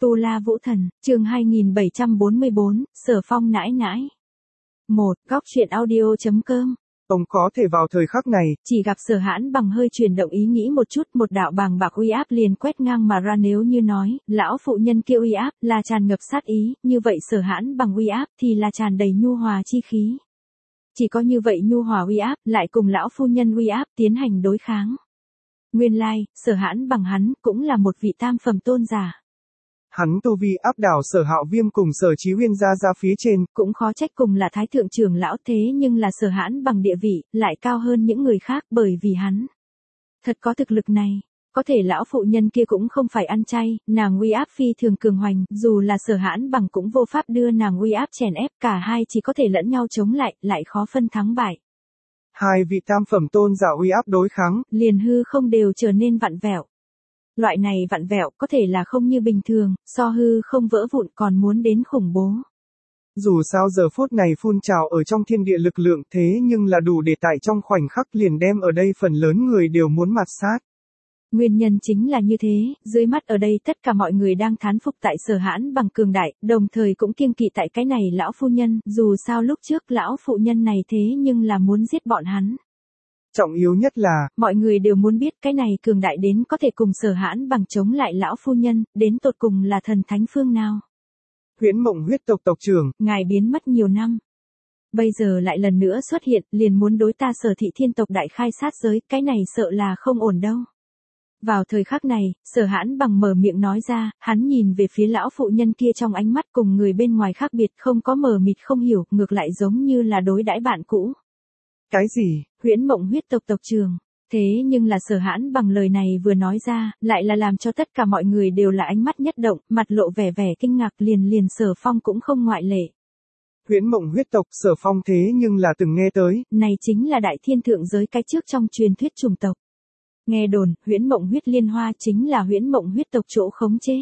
Tu La Vũ Thần, chương 2744, Sở Phong nãi nãi. 1. Góc truyện audio.com. Ông có thể vào thời khắc này. Chỉ gặp Sở Hãn Bằng hơi chuyển động ý nghĩ một chút, một đạo bàng bạc uy áp liền quét ngang mà ra, nếu như nói, lão phụ nhân kia uy áp là tràn ngập sát ý, như vậy Sở Hãn Bằng uy áp thì là tràn đầy nhu hòa chi khí. Chỉ có như vậy nhu hòa uy áp lại cùng lão phu nhân uy áp tiến hành đối kháng. Nguyên lai, Sở Hãn Bằng hắn cũng là một vị tam phẩm tôn giả. Hắn tu vi áp đảo Sở Hạo Viêm cùng Sở Chí Huyên ra phía trên. Cũng khó trách cùng là thái thượng trưởng lão, thế nhưng là Sở Hãn Bằng địa vị lại cao hơn những người khác, bởi vì hắn thật có thực lực này. Có thể lão phụ nhân kia cũng không phải ăn chay, nàng uy áp phi thường cường hoành, dù là Sở Hãn Bằng cũng vô pháp đưa nàng uy áp chèn ép, cả hai chỉ có thể lẫn nhau chống lại khó phân thắng bại. Hai vị tam phẩm tôn giả uy áp đối kháng, liền hư không đều trở nên vặn vẹo. Loại này vặn vẹo có thể là không như bình thường, so hư không vỡ vụn còn muốn đến khủng bố. Dù sao giờ phút này phun trào ở trong thiên địa lực lượng, thế nhưng là đủ để tại trong khoảnh khắc liền đem ở đây phần lớn người đều muốn mạt sát. Nguyên nhân chính là như thế, dưới mắt ở đây tất cả mọi người đang thán phục tại Sở Hãn Bằng cường đại, đồng thời cũng kiêng kỵ tại cái này lão phu nhân, dù sao lúc trước lão phụ nhân này thế nhưng là muốn giết bọn hắn. Trọng yếu nhất là, mọi người đều muốn biết cái này cường đại đến có thể cùng Sở Hãn Bằng chống lại lão phu nhân, đến tột cùng là thần thánh phương nào. Huyễn Mộng huyết tộc tộc trưởng, ngài biến mất nhiều năm. Bây giờ lại lần nữa xuất hiện, liền muốn đối ta Sở Thị Thiên tộc đại khai sát giới, cái này sợ là không ổn đâu. Vào thời khắc này, Sở Hãn Bằng mở miệng nói ra, hắn nhìn về phía lão phụ nhân kia trong ánh mắt cùng người bên ngoài khác biệt, không có mờ mịt không hiểu, ngược lại giống như là đối đãi bạn cũ. Cái gì? Huyễn Mộng huyết tộc tộc trưởng. Thế nhưng là Sở Hãn Bằng lời này vừa nói ra, lại là làm cho tất cả mọi người đều là ánh mắt nhất động, mặt lộ vẻ kinh ngạc, liền Sở Phong cũng không ngoại lệ. Huyễn Mộng huyết tộc Sở Phong thế nhưng là từng nghe tới. Này chính là đại thiên thượng giới cái trước trong truyền thuyết chủng tộc. Nghe đồn, Huyễn Mộng huyết liên hoa chính là Huyễn Mộng huyết tộc chỗ khống chế.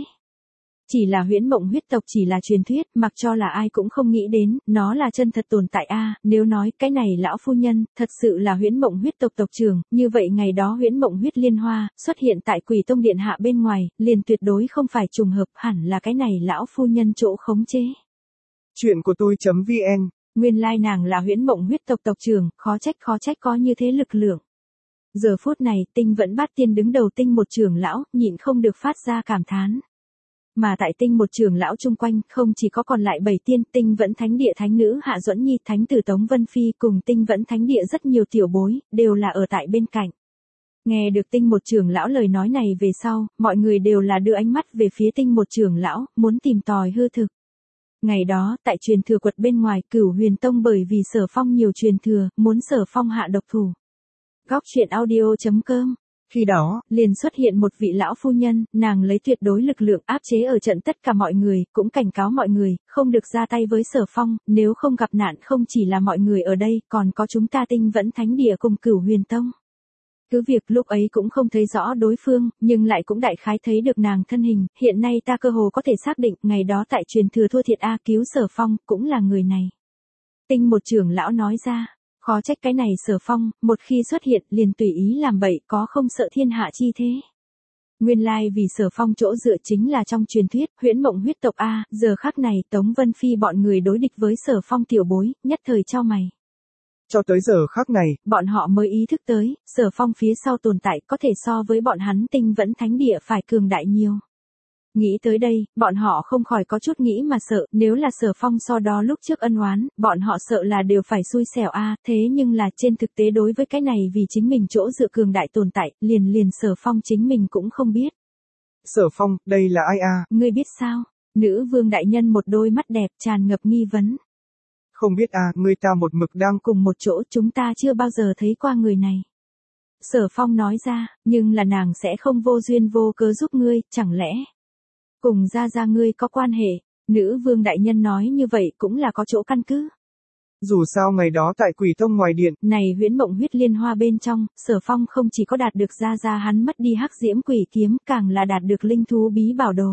Chỉ là Huyễn Mộng huyết tộc chỉ là truyền thuyết, mặc cho là ai cũng không nghĩ đến, nó là chân thật tồn tại a. Nếu nói cái này lão phu nhân, thật sự là Huyễn Mộng huyết tộc tộc trưởng, như vậy ngày đó Huyễn Mộng huyết liên hoa, xuất hiện tại Quỷ Tông Điện hạ bên ngoài, liền tuyệt đối không phải trùng hợp, hẳn là cái này lão phu nhân chỗ khống chế. Chuyện của tôi.vn. Nguyên lai nàng là Huyễn Mộng huyết tộc tộc trưởng, khó trách có như thế lực lượng. Giờ phút này, Tinh Vẫn Bát Tiên đứng đầu Tinh một trưởng lão, nhịn không được phát ra cảm thán. Mà tại Tinh một trưởng lão chung quanh, không chỉ có còn lại 7 tiên, Tinh Vẫn Thánh Địa thánh nữ Hạ Duẫn Nhi, thánh tử Tống Vân Phi cùng Tinh Vẫn Thánh Địa rất nhiều tiểu bối, đều là ở tại bên cạnh. Nghe được Tinh một trưởng lão lời nói này về sau, mọi người đều là đưa ánh mắt về phía Tinh một trưởng lão, muốn tìm tòi hư thực. Ngày đó, tại truyền thừa quật bên ngoài, Cửu Huyền Tông bởi vì Sở Phong nhiều truyền thừa, muốn Sở Phong hạ độc thủ. Góc truyện audio.com. Khi đó, liền xuất hiện một vị lão phu nhân, nàng lấy tuyệt đối lực lượng áp chế ở trận tất cả mọi người, cũng cảnh cáo mọi người, không được ra tay với Sở Phong, nếu không gặp nạn không chỉ là mọi người ở đây, còn có chúng ta Tinh Vẫn Thánh Địa cùng Cửu Huyền Tông. Cứ việc lúc ấy cũng không thấy rõ đối phương, nhưng lại cũng đại khái thấy được nàng thân hình, hiện nay ta cơ hồ có thể xác định, ngày đó tại truyền thừa thua thiệt cứu Sở Phong, cũng là người này. Tinh một trưởng lão nói ra. Khó trách cái này Sở Phong, một khi xuất hiện liền tùy ý làm bậy, có không sợ thiên hạ chi thế. Nguyên lai vì Sở Phong chỗ dựa chính là trong truyền thuyết, Huyễn Mộng huyết tộc a. Giờ khắc này Tống Vân Phi bọn người đối địch với Sở Phong tiểu bối, nhất thời chau mày. Cho tới giờ khắc này, bọn họ mới ý thức tới, Sở Phong phía sau tồn tại có thể so với bọn hắn Tinh Vẫn Thánh Địa phải cường đại nhiều. Nghĩ tới đây, bọn họ không khỏi có chút nghĩ mà sợ, nếu là Sở Phong so đó lúc trước ân oán, bọn họ sợ là đều phải xui xẻo a. Thế nhưng là trên thực tế đối với cái này vì chính mình chỗ dựa cường đại tồn tại, liền Sở Phong chính mình cũng không biết. Sở Phong, đây là ai a? Ngươi biết sao? Nữ vương đại nhân một đôi mắt đẹp tràn ngập nghi vấn. Không biết a, người ta một mực đang cùng một chỗ, chúng ta chưa bao giờ thấy qua người này. Sở Phong nói ra, nhưng là nàng sẽ không vô duyên vô cớ giúp ngươi, chẳng lẽ cùng ra ngươi có quan hệ. Nữ vương đại nhân nói như vậy cũng là có chỗ căn cứ. Dù sao ngày đó tại Quỷ Tông ngoài điện, này Huyễn Mộng huyết liên hoa bên trong, Sở Phong không chỉ có đạt được ra hắn mất đi Hắc Diễm Quỷ kiếm, càng là đạt được linh thú bí bảo đồ.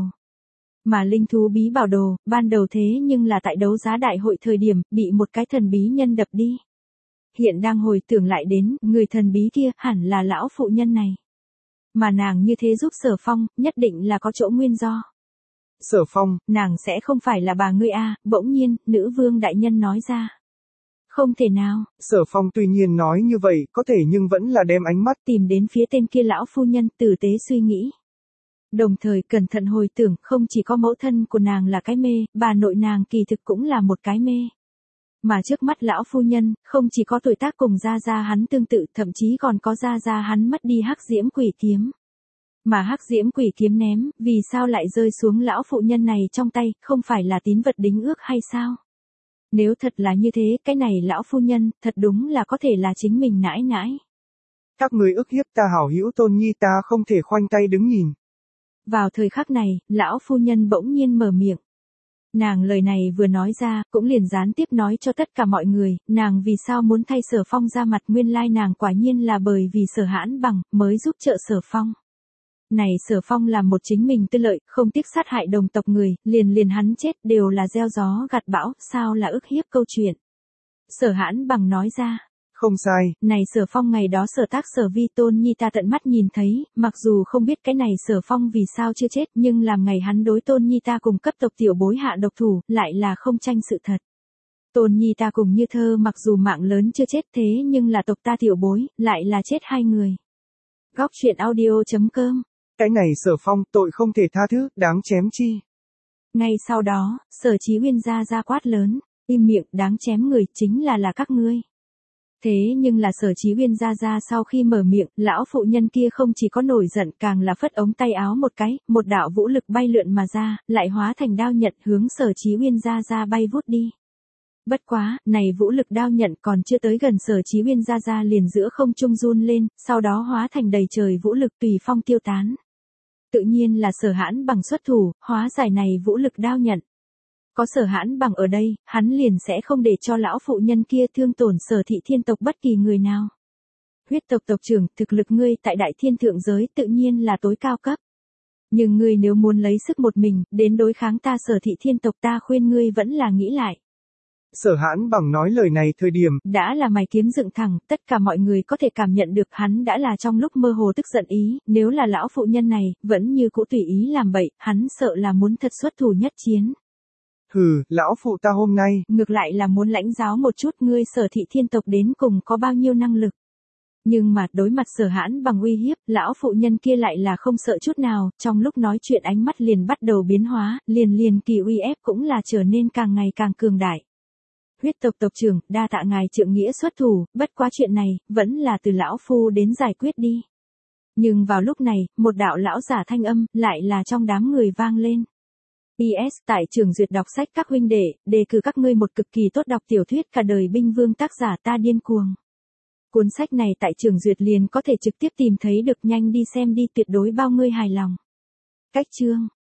Mà linh thú bí bảo đồ, ban đầu thế nhưng là tại đấu giá đại hội thời điểm, bị một cái thần bí nhân đập đi. Hiện đang hồi tưởng lại đến, người thần bí kia, hẳn là lão phụ nhân này. Mà nàng như thế giúp Sở Phong, nhất định là có chỗ nguyên do. Sở Phong, nàng sẽ không phải là bà ngươi à, bỗng nhiên, nữ vương đại nhân nói ra. Không thể nào. Sở Phong tuy nhiên nói như vậy, có thể nhưng vẫn là đem ánh mắt tìm đến phía tên kia lão phu nhân, tử tế suy nghĩ. Đồng thời cẩn thận hồi tưởng, không chỉ có mẫu thân của nàng là cái mê, bà nội nàng kỳ thực cũng là một cái mê. Mà trước mắt lão phu nhân, không chỉ có tuổi tác cùng gia gia hắn tương tự, thậm chí còn có gia gia hắn mất đi hắc diễm quỷ kiếm. Mà hắc diễm quỷ kiếm ném, vì sao lại rơi xuống lão phụ nhân này trong tay, không phải là tín vật đính ước hay sao? Nếu thật là như thế, cái này lão phu nhân, thật đúng là có thể là chính mình nãi nãi. Các người ức hiếp ta hảo hữu Tôn Nhi, ta không thể khoanh tay đứng nhìn. Vào thời khắc này, lão phu nhân bỗng nhiên mở miệng. Nàng lời này vừa nói ra, cũng liền gián tiếp nói cho tất cả mọi người, nàng vì sao muốn thay Sở Phong ra mặt, nguyên lai nàng quả nhiên là bởi vì Sở Hãn Bằng, mới giúp trợ Sở Phong. Này Sở Phong làm một chính mình tư lợi, không tiếc sát hại đồng tộc người, liền hắn chết đều là gieo gió gặt bão, sao là ức hiếp câu chuyện. Sở Hãn Bằng nói ra. Không sai. Này Sở Phong ngày đó Sở Tác Sở Vi Tôn Nhi ta tận mắt nhìn thấy, mặc dù không biết cái này Sở Phong vì sao chưa chết, nhưng làm ngày hắn đối Tôn Nhi ta cùng cấp tộc tiểu bối hạ độc thủ, lại là không tranh sự thật. Tôn Nhi ta cùng Như Thơ mặc dù mạng lớn chưa chết thế nhưng là tộc ta tiểu bối, lại là chết 2 người. Góc truyện audio.com. Cái này Sở Phong, tội không thể tha thứ, đáng chém chi. Ngay sau đó, Sở Chí Uyên ra quát lớn, im miệng, đáng chém người, chính là các ngươi. Thế nhưng là Sở Chí Uyên ra sau khi mở miệng, lão phụ nhân kia không chỉ có nổi giận, càng là phất ống tay áo một cái, một đạo vũ lực bay lượn mà ra, lại hóa thành đao nhận hướng Sở Chí Uyên ra bay vút đi. Bất quá, này vũ lực đao nhận còn chưa tới gần Sở Chí Uyên ra liền giữa không trung run lên, sau đó hóa thành đầy trời vũ lực tùy phong tiêu tán. Tự nhiên là Sở Hãn Bằng xuất thủ, hóa giải này vũ lực đao nhận. Có Sở Hãn Bằng ở đây, hắn liền sẽ không để cho lão phụ nhân kia thương tổn Sở Thị Thiên tộc bất kỳ người nào. Huyết tộc tộc trưởng, thực lực ngươi tại Đại Thiên thượng giới tự nhiên là tối cao cấp. Nhưng ngươi nếu muốn lấy sức một mình, đến đối kháng ta Sở Thị Thiên tộc, ta khuyên ngươi vẫn là nghĩ lại. Sở Hãn Bằng nói lời này thời điểm, đã là mày kiếm dựng thẳng, tất cả mọi người có thể cảm nhận được hắn đã là trong lúc mơ hồ tức giận ý, nếu là lão phụ nhân này, vẫn như cũ tùy ý làm bậy, hắn sợ là muốn thật xuất thủ nhất chiến. Hừ, lão phụ ta hôm nay, ngược lại là muốn lãnh giáo một chút ngươi Sở Thị Thiên tộc đến cùng có bao nhiêu năng lực. Nhưng mà đối mặt Sở Hãn Bằng uy hiếp, lão phụ nhân kia lại là không sợ chút nào, trong lúc nói chuyện ánh mắt liền bắt đầu biến hóa, liền kỳ uy ép cũng là trở nên càng ngày càng cường đại. Huyết tộc tộc trưởng, đa tạ ngài trượng nghĩa xuất thủ, bất quá chuyện này, vẫn là từ lão phu đến giải quyết đi. Nhưng vào lúc này, một đạo lão giả thanh âm, lại là trong đám người vang lên. PS, tại trường duyệt đọc sách các huynh đệ, đề cử các ngươi một cực kỳ tốt đọc tiểu thuyết Cả đời binh vương tác giả Ta Điên Cuồng. Cuốn sách này tại trường duyệt liền có thể trực tiếp tìm thấy được, nhanh đi xem đi, tuyệt đối bao ngươi hài lòng. Cách chương